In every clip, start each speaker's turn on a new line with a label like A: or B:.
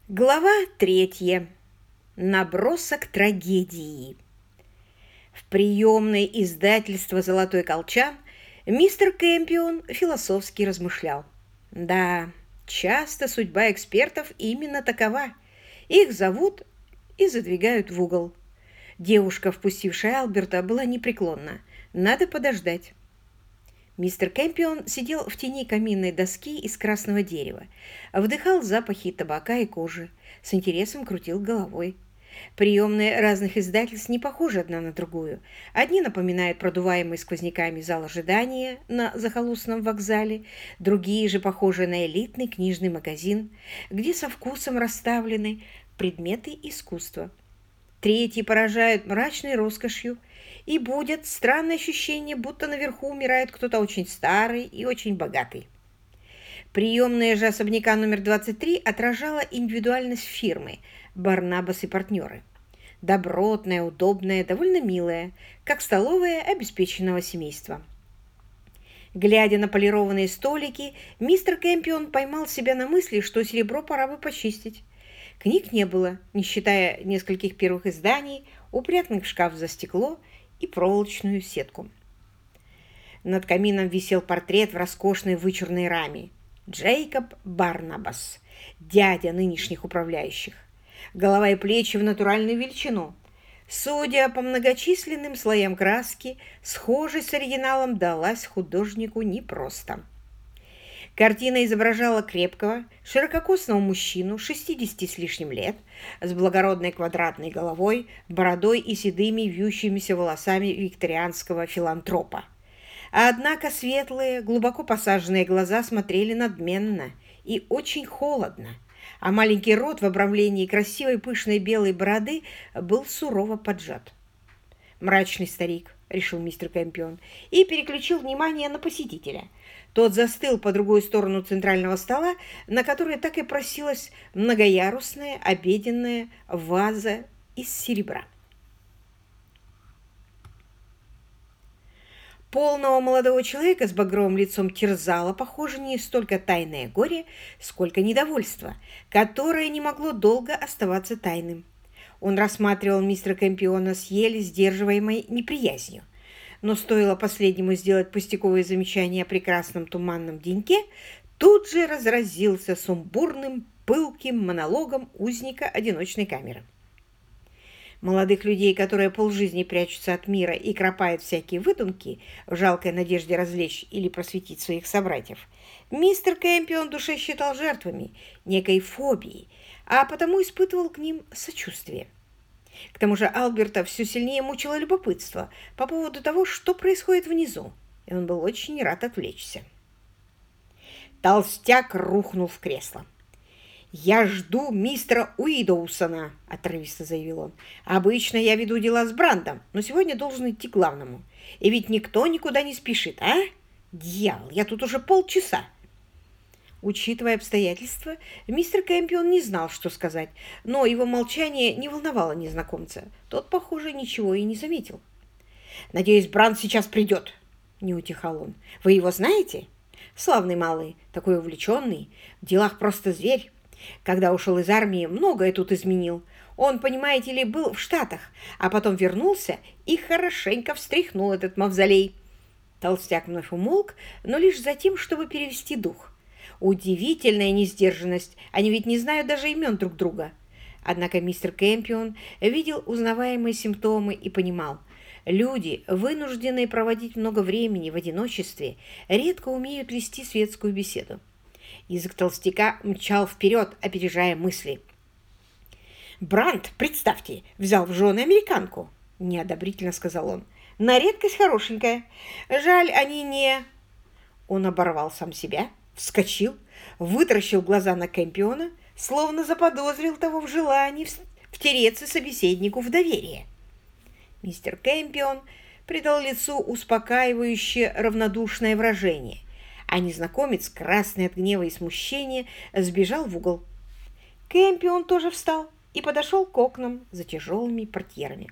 A: Глава 3. Набросок трагедии. В приемной издательства «Золотой колчан» мистер Кэмпион философски размышлял. Да, часто судьба экспертов именно такова. Их зовут и задвигают в угол. Девушка, впустившая Алберта, была непреклонна. Надо подождать. Мистер Кэмпион сидел в тени каминной доски из красного дерева, вдыхал запахи табака и кожи, с интересом крутил головой. Приемные разных издательств не похожи одна на другую. Одни напоминают продуваемый сквозняками зал ожидания на захолустном вокзале, другие же похожи на элитный книжный магазин, где со вкусом расставлены предметы искусства. Третьи поражают мрачной роскошью, и будет странное ощущение, будто наверху умирает кто-то очень старый и очень богатый. Приемная же особняка номер 23 отражала индивидуальность фирмы «Барнабас и партнеры». Добротная, удобная, довольно милая, как столовая обеспеченного семейства. Глядя на полированные столики, мистер Кэмпион поймал себя на мысли, что серебро пора бы почистить. Книг не было, не считая нескольких первых изданий, упрятанных в шкаф за стекло и проволочную сетку. Над камином висел портрет в роскошной вычурной раме. Джейкоб Барнабас, дядя нынешних управляющих. Голова и плечи в натуральную величину. Судя по многочисленным слоям краски, схожесть с оригиналом далась художнику непросто. Картина изображала крепкого, ширококосного мужчину 60 с лишним лет, с благородной квадратной головой, бородой и седыми вьющимися волосами викторианского филантропа. Однако светлые, глубоко посаженные глаза смотрели надменно и очень холодно, а маленький рот в обрамлении красивой пышной белой бороды был сурово поджат. «Мрачный старик», — решил мистер Кэмпион, и переключил внимание на посетителя. Тот застыл по другую сторону центрального стола, на который так и просилась многоярусная обеденная ваза из серебра. Полного молодого человека с багровым лицом терзало, похоже, не столько тайное горе, сколько недовольство, которое не могло долго оставаться тайным. Он рассматривал мистера Кэмпиона с еле сдерживаемой неприязнью. Но стоило последнему сделать пустяковые замечания о прекрасном туманном деньке, тут же разразился сумбурным, пылким монологом узника одиночной камеры. Молодых людей, которые полжизни прячутся от мира и кропают всякие выдумки в жалкой надежде развлечь или просветить своих собратьев, мистер Кэмпион в душе считал жертвами некой фобии, а потому испытывал к ним сочувствие. К тому же Алберта все сильнее мучило любопытство по поводу того, что происходит внизу, и он был очень рад отвлечься. Толстяк рухнул в кресло. «Я жду мистера Уидоусона», — отрывисто заявил он. «Обычно я веду дела с Брандом, но сегодня должен идти к главному. И ведь никто никуда не спешит, а? Дьявол, я тут уже полчаса». Учитывая обстоятельства, мистер Кэмпион не знал, что сказать, но его молчание не волновало незнакомца. Тот, похоже, ничего и не заметил. «Надеюсь, Бранд сейчас придет», — не утихал он. «Вы его знаете? Славный малый, такой увлеченный, в делах просто зверь. Когда ушел из армии, многое тут изменил. Он, понимаете ли, был в Штатах, а потом вернулся и хорошенько встряхнул этот мавзолей». Толстяк вновь умолк, но лишь за тем, чтобы перевести дух. Удивительная несдержанность, они ведь не знают даже имен друг друга. Однако мистер Кэмпион видел узнаваемые симптомы и понимал, люди, вынужденные проводить много времени в одиночестве, редко умеют вести светскую беседу. Язык толстяка мчал вперед, опережая мысли. «Бранд, представьте, взял в жены американку», — неодобрительно сказал он. «На редкость хорошенькая. Жаль, они не...» Он оборвал сам себя, вскочил, вытаращил глаза на Кэмпиона, словно заподозрил того в желании втереться собеседнику в доверие. Мистер Кэмпион придал лицу успокаивающее равнодушное выражение, а незнакомец, красный от гнева и смущения, сбежал в угол. Кэмпион тоже встал и подошел к окнам за тяжелыми портьерами.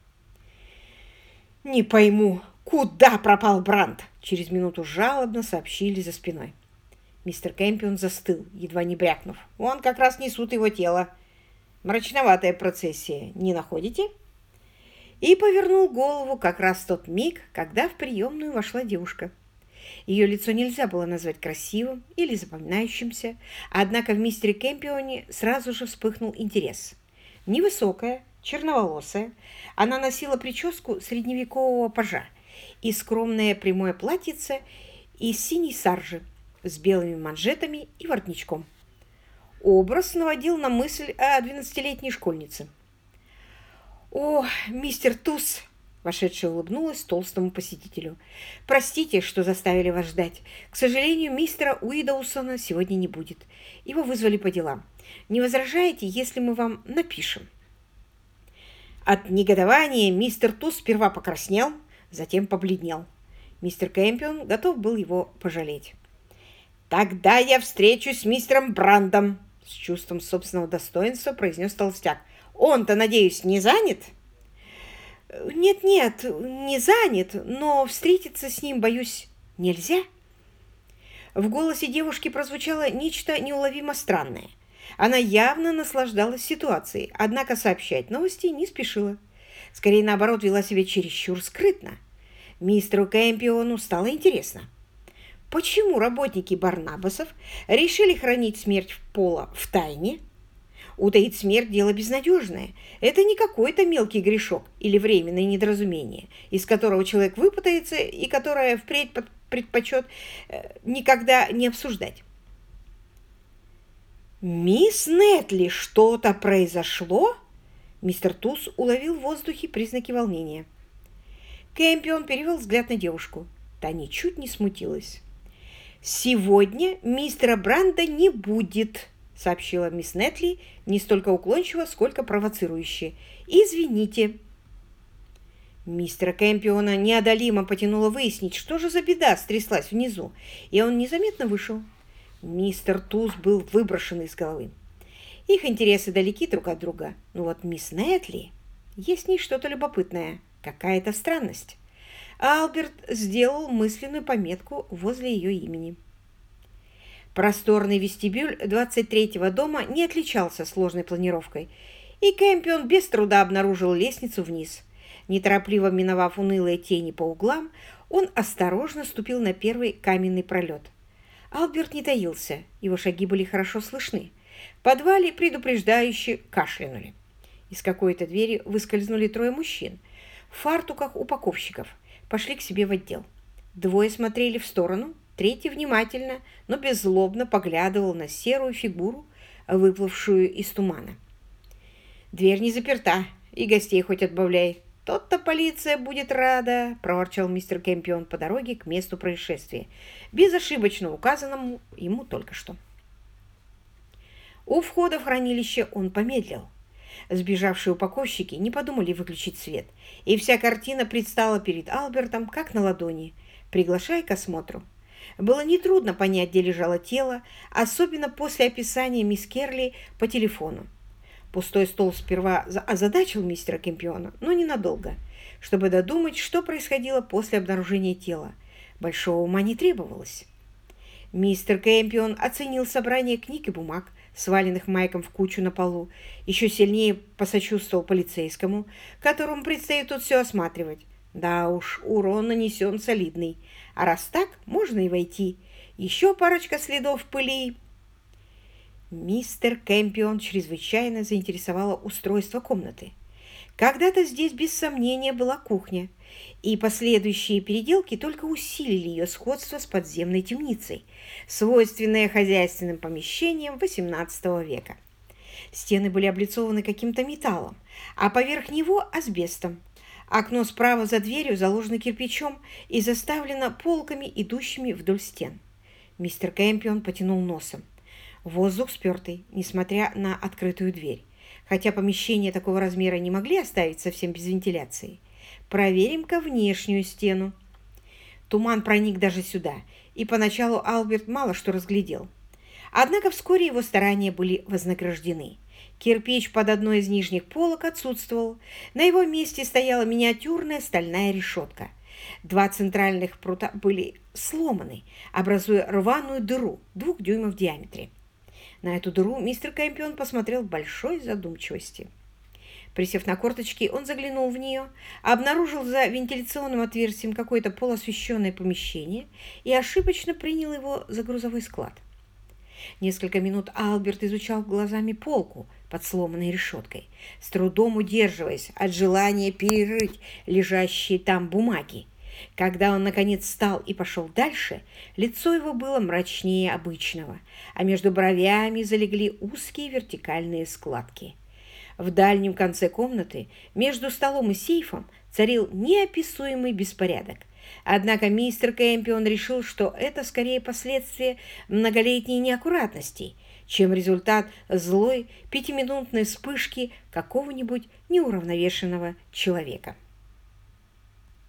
A: «Не пойму, куда пропал Бранд?» — через минуту жалобно сообщили за спиной. Мистер Кэмпион застыл, едва не брякнув. Вон как раз несут его тело. Мрачноватая процессия, не находите? И повернул голову как раз в тот миг, когда в приемную вошла девушка. Ее лицо нельзя было назвать красивым или запоминающимся, однако в мистере Кэмпионе сразу же вспыхнул интерес. Невысокая, черноволосая, она носила прическу средневекового пажа и скромное прямое платьице из синей саржи с белыми манжетами и воротничком. Образ наводил на мысль о 12-летней школьнице. «О, мистер Туз!» – вошедшая улыбнулась толстому посетителю. «Простите, что заставили вас ждать. К сожалению, мистера Уидоусона сегодня не будет. Его вызвали по делам. Не возражаете, если мы вам напишем?» От негодования мистер Туз сперва покраснел, затем побледнел. Мистер Кэмпион готов был его пожалеть. «Тогда я встречусь с мистером Брандом», — с чувством собственного достоинства произнес толстяк. «Он-то, надеюсь, не занят?» «Нет-нет, не занят, но встретиться с ним, боюсь, нельзя». В голосе девушки прозвучало нечто неуловимо странное. Она явно наслаждалась ситуацией, однако сообщать новости не спешила. Скорее, наоборот, вела себя чересчур скрытно. Мистеру Кэмпиону стало интересно. Почему работники Барнабасов решили хранить смерть Пола в тайне? Утаить смерть – дело безнадежное. Это не какой-то мелкий грешок или временное недоразумение, из которого человек выпутается и которое впредь предпочет никогда не обсуждать. «Мисс Нетли, что-то произошло?» Мистер Туз уловил в воздухе признаки волнения. Кэмпион перевел взгляд на девушку. Та ничуть не смутилась. «Сегодня мистера Бранда не будет», — сообщила мисс Нетли не столько уклончиво, сколько провоцирующе. «Извините». Мистера Кэмпиона неодолимо потянуло выяснить, что же за беда стряслась внизу, и он незаметно вышел. Мистер Туз был выброшен из головы. Их интересы далеки друг от друга, но вот мисс Нетли, есть в ней что-то любопытное, какая-то странность. Алберт сделал мысленную пометку возле ее имени. Просторный вестибюль 23-го дома не отличался сложной планировкой, и Кэмпион без труда обнаружил лестницу вниз. Неторопливо миновав унылые тени по углам, он осторожно ступил на первый каменный пролет. Алберт не таился, его шаги были хорошо слышны. В подвале предупреждающе кашлянули. Из какой-то двери выскользнули трое мужчин в фартуках упаковщиков, пошли к себе в отдел. Двое смотрели в сторону, третий внимательно, но беззлобно поглядывал на серую фигуру, выплывшую из тумана. «Дверь не заперта, и гостей хоть отбавляй. Тот-то полиция будет рада», — проворчал мистер Кэмпион по дороге к месту происшествия, безошибочно указанному ему только что. У входа в хранилище он помедлил. Сбежавшие упаковщики не подумали выключить свет, и вся картина предстала перед Албертом как на ладони, приглашая к осмотру. Было нетрудно понять, где лежало тело, особенно после описания мисс Керли по телефону. Пустой стол сперва озадачил мистера Кэмпиона, но ненадолго, чтобы додумать, что происходило после обнаружения тела. Большого ума не требовалось. Мистер Кэмпион оценил собрание книг и бумаг, сваленных Майком в кучу на полу, еще сильнее посочувствовал полицейскому, которому предстоит тут все осматривать. Да уж, урон нанесен солидный, а раз так, можно и войти. Еще парочка следов в пыли. Мистер Кэмпион чрезвычайно заинтересовало устройство комнаты. Когда-то здесь без сомнения была кухня, и последующие переделки только усилили ее сходство с подземной темницей, свойственное хозяйственным помещениям XVIII века. Стены были облицованы каким-то металлом, а поверх него асбестом. Окно справа за дверью заложено кирпичом и заставлено полками, идущими вдоль стен. Мистер Кэмпион потянул носом. Воздух спертый, несмотря на открытую дверь, хотя помещения такого размера не могли оставить совсем без вентиляции. Проверим-ка внешнюю стену. Туман проник даже сюда, и поначалу Алберт мало что разглядел. Однако вскоре его старания были вознаграждены. Кирпич под одной из нижних полок отсутствовал. На его месте стояла миниатюрная стальная решетка. Два центральных прута были сломаны, образуя рваную дыру 2 дюймов в диаметре. На эту дыру мистер Кэмпион посмотрел в большой задумчивости. Присев на корточки, он заглянул в нее, обнаружил за вентиляционным отверстием какое-то полуосвещенное помещение и ошибочно принял его за грузовой склад. Несколько минут Алберт изучал глазами полку под сломанной решеткой, с трудом удерживаясь от желания перерыть лежащие там бумаги. Когда он, наконец, встал и пошел дальше, лицо его было мрачнее обычного, а между бровями залегли узкие вертикальные складки. В дальнем конце комнаты, между столом и сейфом, царил неописуемый беспорядок. Однако мистер Кэмпион решил, что это скорее последствия многолетней неаккуратности, чем результат злой пятиминутной вспышки какого-нибудь неуравновешенного человека.